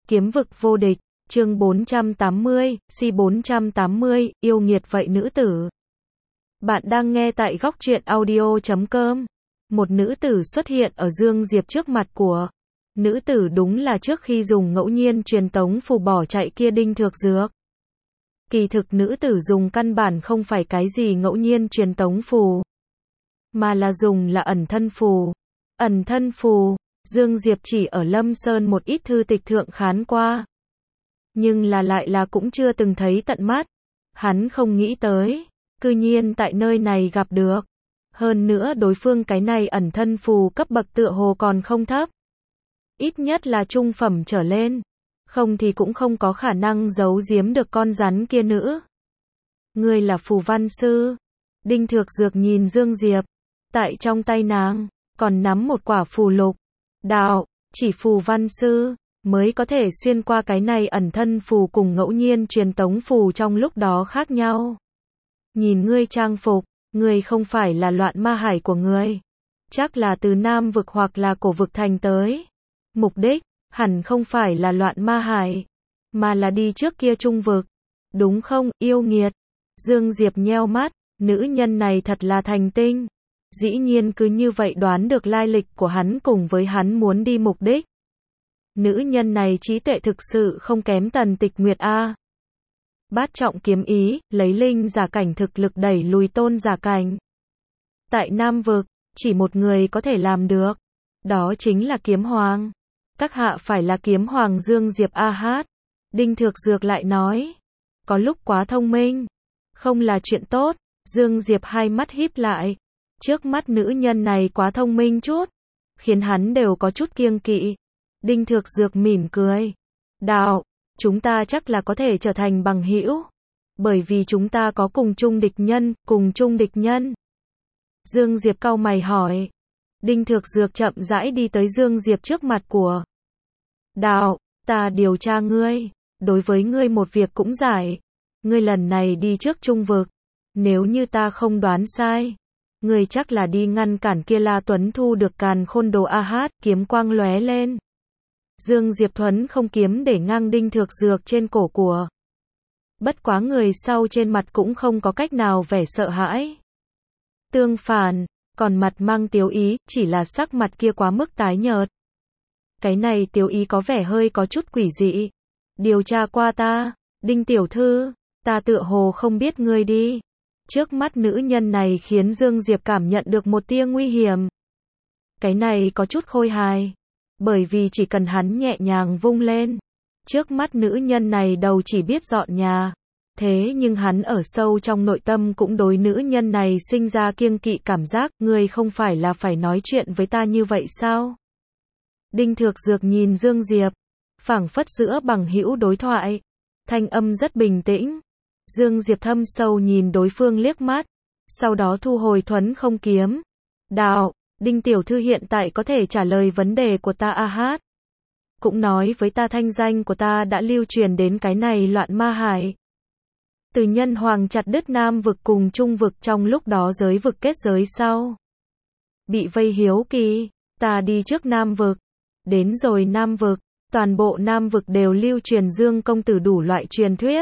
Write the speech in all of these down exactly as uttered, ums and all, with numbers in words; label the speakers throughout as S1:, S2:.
S1: Kiếm vực vô địch, chương bốn trăm tám mươi, C bốn trăm tám mươi, yêu nghiệt vậy nữ tử. Bạn đang nghe tại góc truyện audio chấm com. Một nữ tử xuất hiện ở Dương Diệp trước mặt của. Nữ tử đúng là trước khi dùng ngẫu nhiên truyền tống phù bỏ chạy kia Đinh Thược Dược. Kỳ thực nữ tử dùng căn bản không phải cái gì ngẫu nhiên truyền tống phù, mà là dùng là ẩn thân phù. Ẩn thân phù, Dương Diệp chỉ ở Lâm Sơn một ít thư tịch thượng khán qua, nhưng là lại là cũng chưa từng thấy tận mắt. Hắn không nghĩ tới, cư nhiên tại nơi này gặp được. Hơn nữa đối phương cái này ẩn thân phù cấp bậc tựa hồ còn không thấp, ít nhất là trung phẩm trở lên, không thì cũng không có khả năng giấu giếm được con rắn kia nữ. Ngươi là phù văn sư? Đinh Thược Dược nhìn Dương Diệp, tại trong tay nàng còn nắm một quả phù lục. Đạo, chỉ phù văn sư mới có thể xuyên qua cái này ẩn thân phù cùng ngẫu nhiên truyền tống phù trong lúc đó khác nhau. Nhìn ngươi trang phục, ngươi không phải là loạn ma hải của ngươi, chắc là từ Nam vực hoặc là Cổ vực thành tới. Mục đích hẳn không phải là loạn ma hải, mà là đi trước kia Trung vực, đúng không, yêu nghiệt? Dương Diệp nheo mắt, nữ nhân này thật là thành tinh, dĩ nhiên cứ như vậy đoán được lai lịch của hắn cùng với hắn muốn đi mục đích. Nữ nhân này trí tuệ thực sự không kém Tần Tịch Nguyệt a. Bát trọng kiếm ý, lấy linh giả cảnh thực lực đẩy lùi tôn giả cảnh. Tại Nam vực, chỉ một người có thể làm được, đó chính là Kiếm Hoàng. Các hạ phải là Kiếm Hoàng Dương Diệp a hát. Đinh Thược Dược lại nói, có lúc quá thông minh, không là chuyện tốt. Dương Diệp hai mắt híp lại, trước mắt nữ nhân này quá thông minh chút, khiến hắn đều có chút kiêng kỵ. Đinh Thược Dược mỉm cười, đạo, chúng ta chắc là có thể trở thành bằng hữu, bởi vì chúng ta có cùng chung địch nhân, cùng chung địch nhân. Dương Diệp cau mày hỏi. Đinh Thược Dược chậm rãi đi tới Dương Diệp trước mặt của. Đạo, ta điều tra ngươi, đối với ngươi một việc cũng giải. Ngươi lần này đi trước Trung vực, nếu như ta không đoán sai, ngươi chắc là đi ngăn cản kia La Tuấn thu được càn khôn đồ a hát. Kiếm quang lóe lên, Dương Diệp thuấn không kiếm để ngang Đinh Thược Dược trên cổ của. Bất quá người sau trên mặt cũng không có cách nào vẻ sợ hãi. Tương phản, còn mặt mang tiếu ý, chỉ là sắc mặt kia quá mức tái nhợt. Cái này tiếu ý có vẻ hơi có chút quỷ dị. Điều tra qua ta, Đinh tiểu thư, ta tựa hồ không biết ngươi đi. Trước mắt nữ nhân này khiến Dương Diệp cảm nhận được một tia nguy hiểm. Cái này có chút khôi hài, bởi vì chỉ cần hắn nhẹ nhàng vung lên, trước mắt nữ nhân này đầu chỉ biết dọn nhà. Thế nhưng hắn ở sâu trong nội tâm cũng đối nữ nhân này sinh ra kiêng kỵ cảm giác. Ngươi không phải là phải nói chuyện với ta như vậy sao? Đinh Thược Dược nhìn Dương Diệp, phảng phất giữa bằng hữu đối thoại, thanh âm rất bình tĩnh. Dương Diệp thâm sâu nhìn đối phương liếc mắt, sau đó thu hồi thuấn không kiếm. Đạo, Đinh tiểu thư hiện tại có thể trả lời vấn đề của ta a hát. Cũng nói với ta thanh danh của ta đã lưu truyền đến cái này loạn ma hải. Từ Nhân Hoàng chặt đứt Nam vực cùng Trung vực trong lúc đó giới vực kết giới sau. Bị vây hiếu kỳ, ta đi trước Nam vực. Đến rồi Nam vực, toàn bộ Nam vực đều lưu truyền Dương công tử đủ loại truyền thuyết.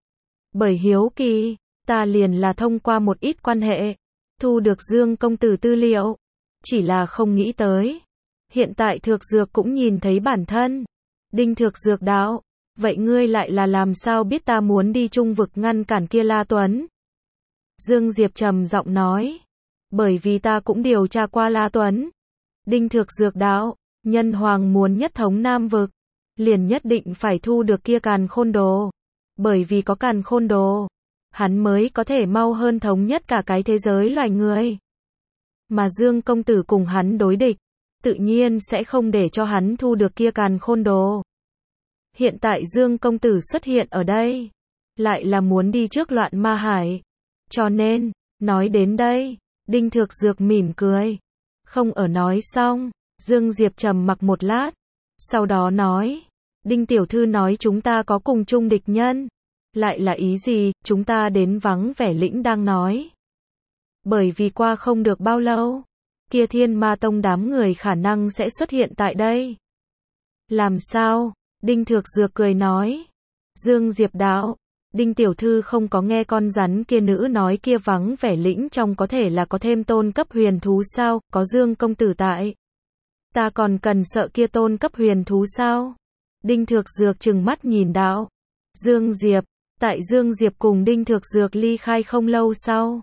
S1: Bởi hiếu kỳ, ta liền là thông qua một ít quan hệ, thu được Dương công tử tư liệu. Chỉ là không nghĩ tới, hiện tại Thược Dược cũng nhìn thấy bản thân. Đinh Thược Dược đạo, vậy ngươi lại là làm sao biết ta muốn đi Trung vực ngăn cản kia La Tuấn? Dương Diệp trầm giọng nói, bởi vì ta cũng điều tra qua La Tuấn. Đinh Thược Dược đạo, Nhân Hoàng muốn nhất thống Nam vực, liền nhất định phải thu được kia càn khôn đồ. Bởi vì có càn khôn đồ, hắn mới có thể mau hơn thống nhất cả cái thế giới loài người. Mà Dương công tử cùng hắn đối địch, tự nhiên sẽ không để cho hắn thu được kia càn khôn đồ. Hiện tại Dương công tử xuất hiện ở đây, lại là muốn đi trước loạn ma hải. Cho nên, nói đến đây, Đinh Thược Dược mỉm cười. Không ở nói xong, Dương Diệp trầm mặc một lát, sau đó nói, Đinh tiểu thư nói chúng ta có cùng chung địch nhân. Lại là ý gì? Chúng ta đến vắng vẻ lĩnh đang nói. Bởi vì qua không được bao lâu, kia Thiên Ma Tông đám người khả năng sẽ xuất hiện tại đây. Làm sao? Đinh Thược Dược cười nói. Dương Diệp đạo. Đinh tiểu thư không có nghe con rắn kia nữ nói kia vắng vẻ lĩnh trong có thể là có thêm tôn cấp huyền thú sao, có Dương công tử tại. Ta còn cần sợ kia tôn cấp huyền thú sao? Đinh Thược Dược trừng mắt nhìn đạo. Dương Diệp, tại Dương Diệp cùng Đinh Thược Dược ly khai không lâu sau.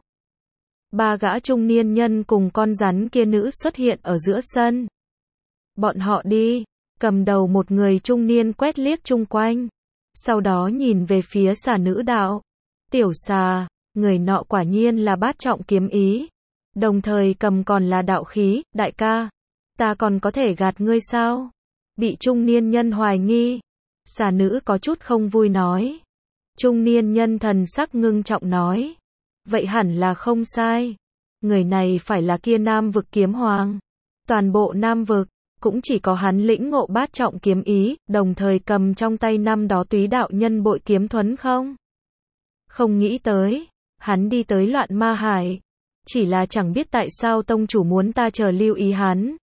S1: Ba gã trung niên nhân cùng con rắn kia nữ xuất hiện ở giữa sân. Bọn họ đi, cầm đầu một người trung niên quét liếc chung quanh. Sau đó nhìn về phía xà nữ đạo. Tiểu xà, người nọ quả nhiên là bát trọng kiếm ý. Đồng thời cầm còn là đạo khí, đại ca. Ta còn có thể gạt ngươi sao? Bị trung niên nhân hoài nghi. Xà nữ có chút không vui nói. Trung niên nhân thần sắc ngưng trọng nói. Vậy hẳn là không sai. Người này phải là kia Nam vực kiếm hoàng. Toàn bộ Nam vực, cũng chỉ có hắn lĩnh ngộ bát trọng kiếm ý, đồng thời cầm trong tay năm đó túy đạo nhân bội kiếm thuẫn không? Không nghĩ tới, hắn đi tới Loạn Ma Hải. Chỉ là chẳng biết tại sao tông chủ muốn ta chờ lưu ý hắn.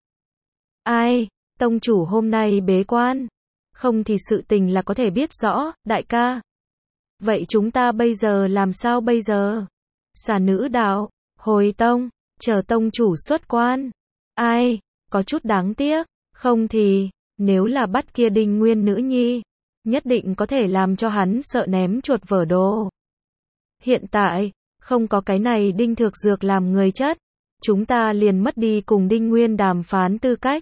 S1: Ai, tông chủ hôm nay bế quan. Không thì sự tình là có thể biết rõ, đại ca. Vậy chúng ta bây giờ làm sao bây giờ? Xà nữ đạo, hồi tông, chờ tông chủ xuất quan. Ai, có chút đáng tiếc, không thì, nếu là bắt kia Đinh Nguyên nữ nhi, nhất định có thể làm cho hắn sợ ném chuột vỡ đồ. Hiện tại, không có cái này Đinh Thược Dược làm người chất, chúng ta liền mất đi cùng Đinh Nguyên đàm phán tư cách.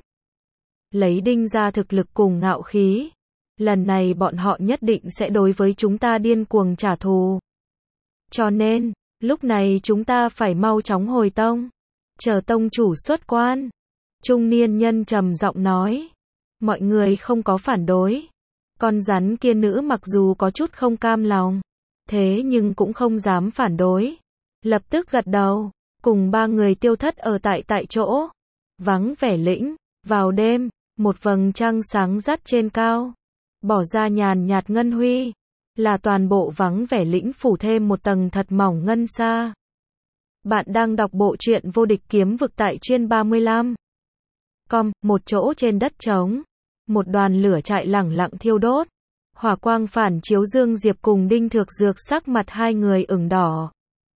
S1: Lấy Đinh ra thực lực cùng ngạo khí, lần này bọn họ nhất định sẽ đối với chúng ta điên cuồng trả thù. Cho nên, lúc này chúng ta phải mau chóng hồi tông, chờ tông chủ xuất quan. Trung niên nhân trầm giọng nói. Mọi người không có phản đối. Con rắn kia nữ mặc dù có chút không cam lòng, thế nhưng cũng không dám phản đối. Lập tức gật đầu, cùng ba người tiêu thất ở tại tại chỗ. Vắng vẻ lĩnh, vào đêm, một vầng trăng sáng rắt trên cao. Bỏ ra nhàn nhạt ngân huy, là toàn bộ vắng vẻ lĩnh phủ thêm một tầng thật mỏng ngân sa. Bạn đang đọc bộ truyện Vô Địch Kiếm Vực tại chuyên ba mươi lăm. Com, một chỗ trên đất trống, một đoàn lửa chạy lẳng lặng thiêu đốt. Hỏa quang phản chiếu Dương Diệp cùng Đinh Thược Dược sắc mặt hai người ửng đỏ.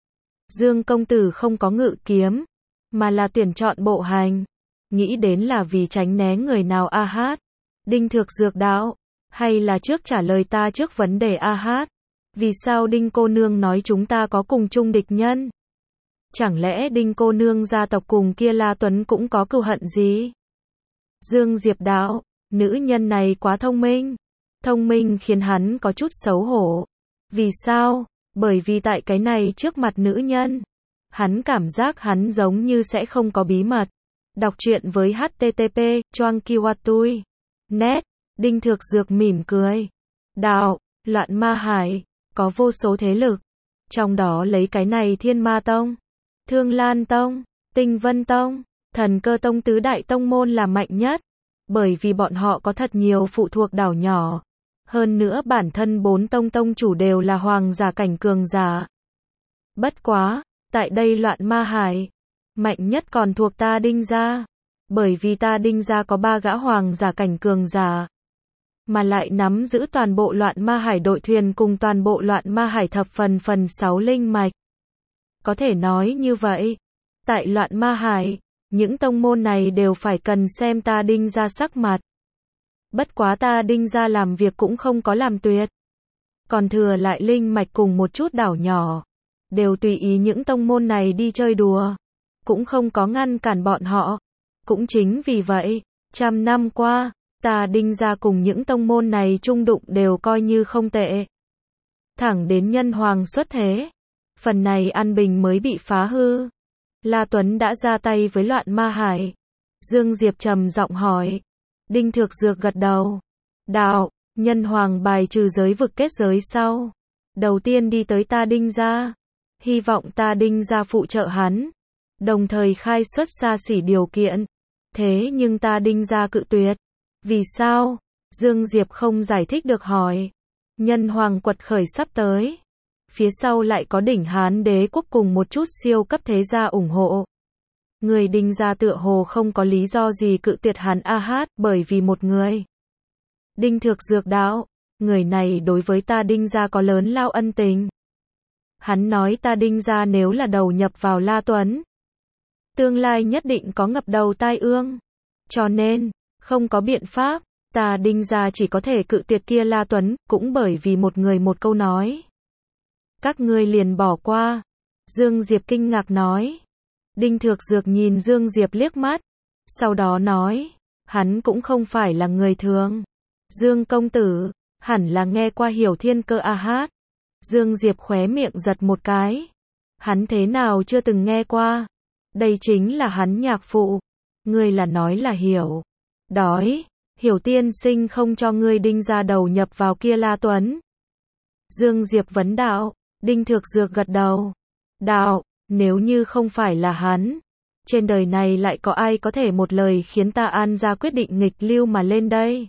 S1: Dương công tử không có ngự kiếm, mà là tuyển chọn bộ hành. Nghĩ đến là vì tránh né người nào a hát. Đinh Thược Dược đạo, hay là trước trả lời ta trước vấn đề a hát. Vì sao Đinh cô nương nói chúng ta có cùng chung địch nhân? Chẳng lẽ Đinh cô nương gia tộc cùng kia La Tuấn cũng có cừu hận gì? Dương Diệp đạo, nữ nhân này quá thông minh. Thông minh khiến hắn có chút xấu hổ. Vì sao? Bởi vì tại cái này trước mặt nữ nhân, hắn cảm giác hắn giống như sẽ không có bí mật. Đọc truyện với H T T P, choang kiwatui. Net, Đinh Thược Dược mỉm cười. Đạo, Loạn Ma Hải, có vô số thế lực. Trong đó lấy cái này Thiên Ma Tông, Thương Lan Tông, Tinh Vân Tông, Thần Cơ Tông tứ đại tông môn là mạnh nhất. Bởi vì bọn họ có thật nhiều phụ thuộc đảo nhỏ. Hơn nữa bản thân bốn tông tông chủ đều là hoàng giả cảnh cường giả. Bất quá, tại đây Loạn Ma Hải, mạnh nhất còn thuộc ta Đinh gia. Bởi vì ta Đinh gia có ba gã hoàng giả cảnh cường giả, mà lại nắm giữ toàn bộ Loạn Ma Hải đội thuyền cùng toàn bộ Loạn Ma Hải thập phần phần sáu linh mạch. Có thể nói như vậy, tại Loạn Ma Hải, những tông môn này đều phải cần xem ta Đinh gia sắc mặt. Bất quá ta Đinh gia làm việc cũng không có làm tuyệt. Còn thừa lại linh mạch cùng một chút đảo nhỏ, đều tùy ý những tông môn này đi chơi đùa, cũng không có ngăn cản bọn họ. Cũng chính vì vậy, trăm năm qua, ta Đinh gia cùng những tông môn này chung đụng đều coi như không tệ. Thẳng đến nhân hoàng xuất thế, phần này an bình mới bị phá hư. La Tuấn đã ra tay với Loạn Ma Hải. Dương Diệp trầm giọng hỏi. Đinh Thược Dược gật đầu. Đạo, nhân hoàng bài trừ giới vực kết giới sau. Đầu tiên đi tới ta Đinh gia. Hy vọng ta Đinh gia phụ trợ hắn. Đồng thời khai xuất xa xỉ điều kiện. Thế nhưng ta Đinh gia cự tuyệt. Vì sao? Dương Diệp không giải thích được hỏi. Nhân hoàng quật khởi sắp tới. Phía sau lại có đỉnh Hán đế quốc cùng một chút siêu cấp thế gia ủng hộ. Người Đinh gia tựa hồ không có lý do gì cự tuyệt hắn a hát, bởi vì một người. Đinh Thược Dược đạo, người này đối với ta Đinh gia có lớn lao ân tình. Hắn nói ta Đinh gia nếu là đầu nhập vào La Tuấn, tương lai nhất định có ngập đầu tai ương. Cho nên, không có biện pháp, ta Đinh gia chỉ có thể cự tuyệt kia La Tuấn, cũng bởi vì một người một câu nói. Các ngươi liền bỏ qua. Dương Diệp kinh ngạc nói. Đinh Thược Dược nhìn Dương Diệp liếc mắt, sau đó nói, hắn cũng không phải là người thường. Dương công tử, hẳn là nghe qua Hiểu Thiên Cơ a hát. Dương Diệp khóe miệng giật một cái. Hắn thế nào chưa từng nghe qua? Đây chính là hắn nhạc phụ. Ngươi là nói là Hiểu. Đói, Hiểu tiên sinh không cho ngươi Đinh gia đầu nhập vào kia La Tuấn. Dương Diệp vấn đạo. Đinh Thược Dược gật đầu. Đạo, nếu như không phải là hắn, trên đời này lại có ai có thể một lời khiến ta An gia quyết định nghịch lưu mà lên đây?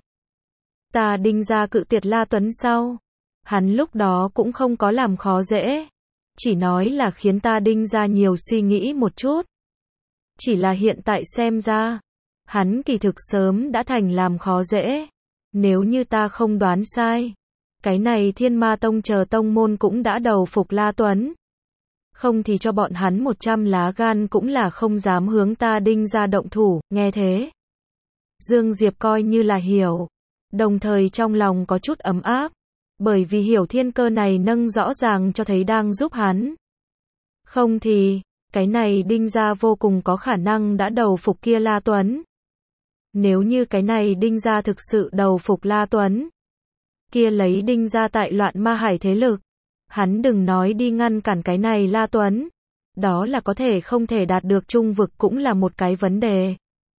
S1: Ta Đinh gia cự tuyệt La Tuấn sau, hắn lúc đó cũng không có làm khó dễ, chỉ nói là khiến ta Đinh gia nhiều suy nghĩ một chút. Chỉ là hiện tại xem ra, hắn kỳ thực sớm đã thành làm khó dễ. Nếu như ta không đoán sai, cái này Thiên Ma Tông chờ tông môn cũng đã đầu phục La Tuấn. Không thì cho bọn hắn một trăm lá gan cũng là không dám hướng ta Đinh gia động thủ, nghe thế. Dương Diệp coi như là hiểu, đồng thời trong lòng có chút ấm áp, bởi vì Hiểu Thiên Cơ này nâng rõ ràng cho thấy đang giúp hắn. Không thì, cái này Đinh gia vô cùng có khả năng đã đầu phục kia La Tuấn. Nếu như cái này Đinh gia thực sự đầu phục La Tuấn, kia lấy Đinh gia tại loạn ma hải thế lực, hắn đừng nói đi ngăn cản cái này La Tuấn, đó là có thể không thể đạt được trung vực cũng là một cái vấn đề.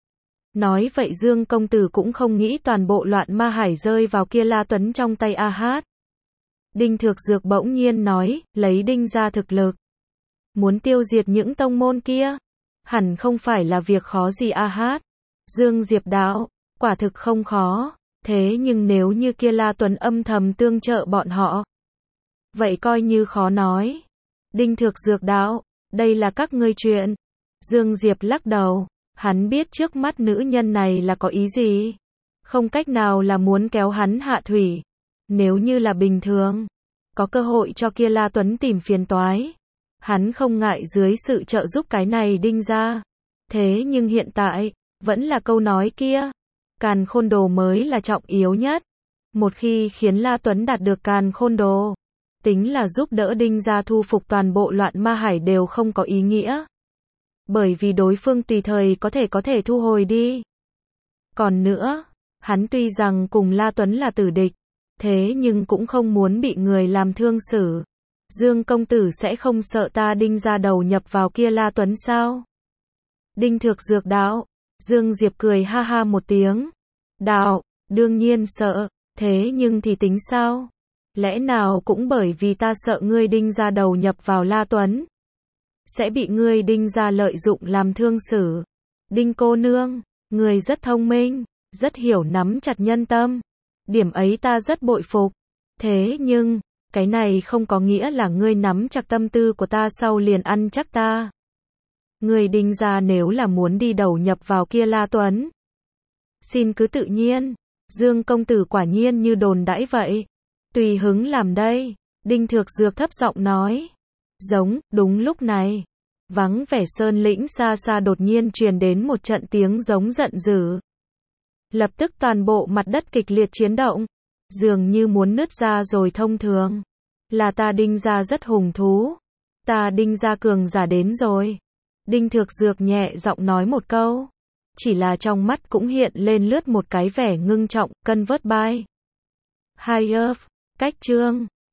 S1: Nói vậy Dương công tử cũng không nghĩ toàn bộ loạn ma hải rơi vào kia La Tuấn trong tay a hát. Đinh Thược Dược bỗng nhiên nói, lấy Đinh gia thực lực, muốn tiêu diệt những tông môn kia, hẳn không phải là việc khó gì a hát. Dương Diệp đạo, quả thực không khó, thế nhưng nếu như kia La Tuấn âm thầm tương trợ bọn họ, vậy coi như khó nói. Đinh Thược Dược đạo, đây là các ngươi chuyện. Dương Diệp lắc đầu, hắn biết trước mắt nữ nhân này là có ý gì. Không cách nào là muốn kéo hắn hạ thủy. Nếu như là bình thường, có cơ hội cho kia La Tuấn tìm phiền toái, hắn không ngại dưới sự trợ giúp cái này Đinh gia. Thế nhưng hiện tại, vẫn là câu nói kia, Càn Khôn Đồ mới là trọng yếu nhất. Một khi khiến La Tuấn đạt được Càn Khôn Đồ, tính là giúp đỡ Đinh gia thu phục toàn bộ loạn ma hải đều không có ý nghĩa. Bởi vì đối phương tùy thời có thể có thể thu hồi đi. Còn nữa, hắn tuy rằng cùng La Tuấn là tử địch, thế nhưng cũng không muốn bị người làm thương xử. Dương công tử sẽ không sợ ta Đinh gia đầu nhập vào kia La Tuấn sao? Đinh Thược Dược đạo. Dương Diệp cười ha ha một tiếng. Đạo, đương nhiên sợ, thế nhưng thì tính sao? Lẽ nào cũng bởi vì ta sợ ngươi Đinh gia đầu nhập vào La Tuấn, sẽ bị ngươi Đinh gia lợi dụng làm thương xử. Đinh cô nương, ngươi rất thông minh, rất hiểu nắm chặt nhân tâm. Điểm ấy ta rất bội phục. Thế nhưng, cái này không có nghĩa là ngươi nắm chặt tâm tư của ta sau liền ăn chắc ta. Ngươi Đinh gia nếu là muốn đi đầu nhập vào kia La Tuấn, xin cứ tự nhiên. Dương công tử quả nhiên như đồn đãi vậy. Tùy hứng làm đây. Đinh Thược Dược thấp giọng nói. Giống, đúng lúc này, vắng vẻ sơn lĩnh xa xa đột nhiên truyền đến một trận tiếng giống giận dữ. Lập tức toàn bộ mặt đất kịch liệt chiến động, dường như muốn nứt ra rồi thông thường. Là ta Đinh gia rất hùng thú. Ta Đinh gia cường giả đến rồi. Đinh Thược Dược nhẹ giọng nói một câu. Chỉ là trong mắt cũng hiện lên lướt một cái vẻ ngưng trọng, cân vớt bai. Hai ớp, cách chương.